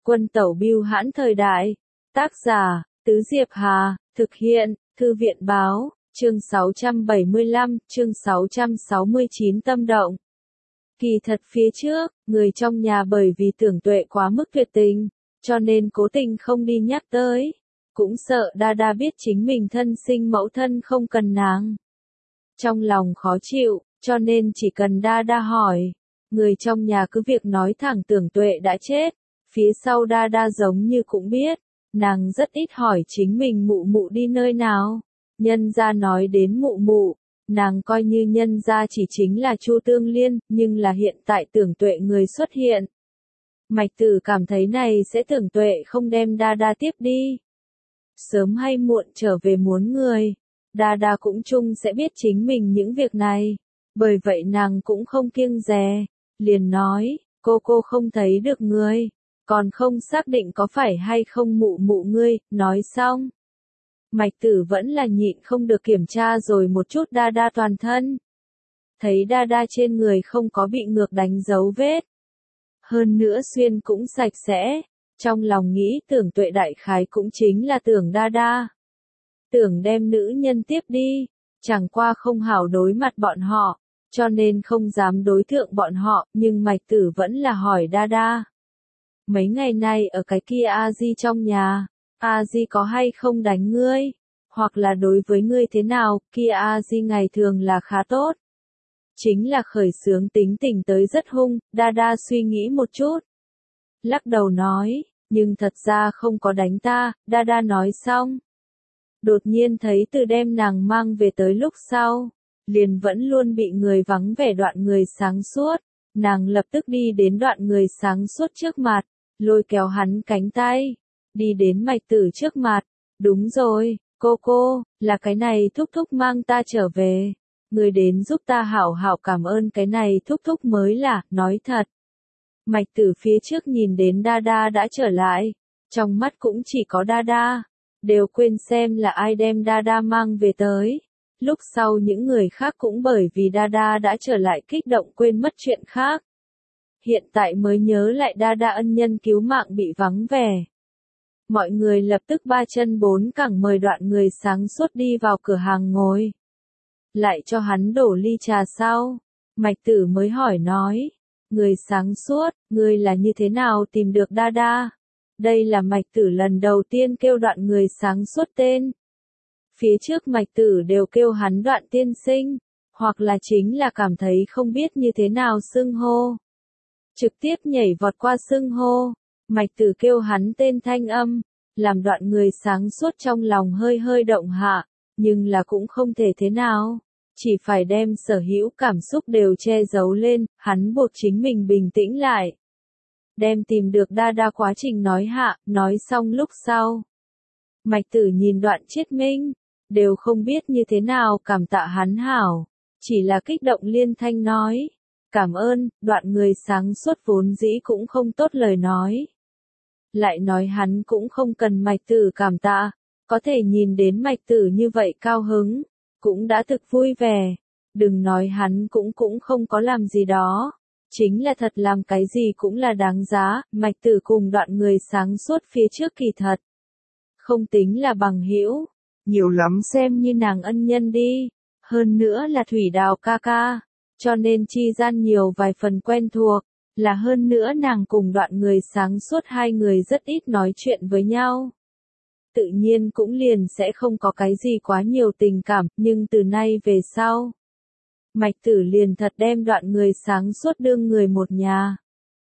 Quân tẩu bưu hãn thời đại. Tác giả, Tứ Diệp Hà, thực hiện, Thư viện báo, chương 675, chương 669 tâm động. Kỳ thật phía trước, người trong nhà bởi vì Tưởng Tuệ quá mức tuyệt tình, cho nên cố tình không đi nhắc tới. Cũng sợ Đa biết chính mình thân sinh mẫu thân không cần nàng. Trong lòng khó chịu, cho nên chỉ cần Đa hỏi. Người trong nhà cứ việc nói thẳng Tưởng Tuệ đã chết. Phía sau Đa giống như cũng biết. Nàng rất ít hỏi chính mình mụ đi nơi nào. Nhân gia nói đến mụ, nàng coi như nhân gia chỉ chính là Chu Tương Liên, nhưng là hiện tại Tưởng Tuệ người xuất hiện. Mạch Tử cảm thấy này sẽ Tưởng Tuệ không đem Đa tiếp đi. Sớm hay muộn trở về muốn người. Đa cũng chung sẽ biết chính mình những việc này. Bởi vậy nàng cũng không kiêng dè. Liền nói, cô không thấy được người. Còn không xác định có phải hay không mụ ngươi, nói xong. Mạch Tử vẫn là nhịn không được kiểm tra rồi một chút Đa toàn thân. Thấy Đa trên người không có bị ngược đánh dấu vết. Hơn nữa xuyên cũng sạch sẽ. Trong lòng nghĩ Tưởng Tuệ đại khái cũng chính là tưởng Đa. Tưởng đem nữ nhân tiếp đi. Chẳng qua không hảo đối mặt bọn họ. Cho nên không dám đối thượng bọn họ. Nhưng Mạch Tử vẫn là hỏi Đa. Mấy ngày nay ở cái kia A-di trong nhà, A-di có hay không đánh ngươi? Hoặc là đối với ngươi thế nào, kia A-di ngày thường là khá tốt. Chính là khởi xướng tính tình tới rất hung, Đa suy nghĩ một chút. Lắc đầu nói, nhưng thật ra không có đánh ta, Đa nói xong. Đột nhiên thấy từ đem nàng mang về tới lúc sau, liền vẫn luôn bị người vắng vẻ đoạn người sáng suốt. Nàng lập tức đi đến đoạn người sáng suốt trước mặt. Lôi kéo hắn cánh tay, đi đến Mạch Tử trước mặt, đúng rồi, cô, là cái này thúc mang ta trở về, người đến giúp ta hảo cảm ơn cái này thúc mới là, nói thật. Mạch Tử phía trước nhìn đến Đa đã trở lại, trong mắt cũng chỉ có Đa, đều quên xem là ai đem Đa mang về tới. Lúc sau những người khác cũng bởi vì Đa đã trở lại kích động quên mất chuyện khác. Hiện tại mới nhớ lại Đa ân nhân cứu mạng bị vắng vẻ. Mọi người lập tức ba chân bốn cẳng mời đoạn người sáng suốt đi vào cửa hàng ngồi. Lại cho hắn đổ ly trà sau. Mạch Tử mới hỏi nói. Người sáng suốt, người là như thế nào tìm được Đa? Đây là Mạch Tử lần đầu tiên kêu đoạn người sáng suốt tên. Phía trước Mạch Tử đều kêu hắn Đoạn tiên sinh. Hoặc là chính là cảm thấy không biết như thế nào xưng hô. Trực tiếp nhảy vọt qua xưng hô, Mạch Tử kêu hắn tên thanh âm, làm đoạn người sáng suốt trong lòng hơi động hạ, nhưng là cũng không thể thế nào, chỉ phải đem sở hữu cảm xúc đều che giấu lên, hắn buộc chính mình bình tĩnh lại. Đem tìm được Đa quá trình nói hạ, nói xong lúc sau. Mạch Tử nhìn Đoạn Chiết Minh, đều không biết như thế nào cảm tạ hắn hảo, chỉ là kích động liên thanh nói. Cảm ơn, đoạn người sáng suốt vốn dĩ cũng không tốt lời nói. Lại nói hắn cũng không cần Mạch Tử cảm tạ, có thể nhìn đến Mạch Tử như vậy cao hứng, cũng đã thực vui vẻ. Đừng nói hắn cũng không có làm gì đó, chính là thật làm cái gì cũng là đáng giá. Mạch Tử cùng đoạn người sáng suốt phía trước kỳ thật. Không tính là bằng hữu, nhiều lắm xem như nàng ân nhân đi, hơn nữa là Thủy Đào ca. Cho nên chi gian nhiều vài phần quen thuộc, là hơn nữa nàng cùng đoạn người sáng suốt hai người rất ít nói chuyện với nhau. Tự nhiên cũng liền sẽ không có cái gì quá nhiều tình cảm, nhưng từ nay về sau. Mạch Tử liền thật đem đoạn người sáng suốt đương người một nhà.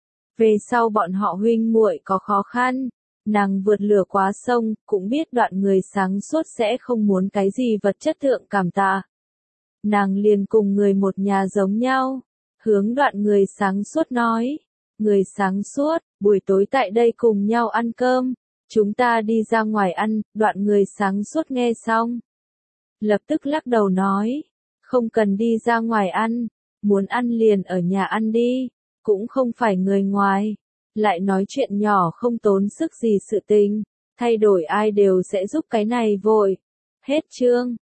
Về sau bọn họ huynh muội có khó khăn, nàng vượt lửa quá sông, cũng biết đoạn người sáng suốt sẽ không muốn cái gì vật chất thượng cảm tạ. Nàng liền cùng người một nhà giống nhau, hướng đoạn người sáng suốt nói, người sáng suốt, buổi tối tại đây cùng nhau ăn cơm, chúng ta đi ra ngoài ăn, đoạn người sáng suốt nghe xong. Lập tức lắc đầu nói, không cần đi ra ngoài ăn, muốn ăn liền ở nhà ăn đi, cũng không phải người ngoài, lại nói chuyện nhỏ không tốn sức gì sự tình, thay đổi ai đều sẽ giúp cái này vội. Hết chương.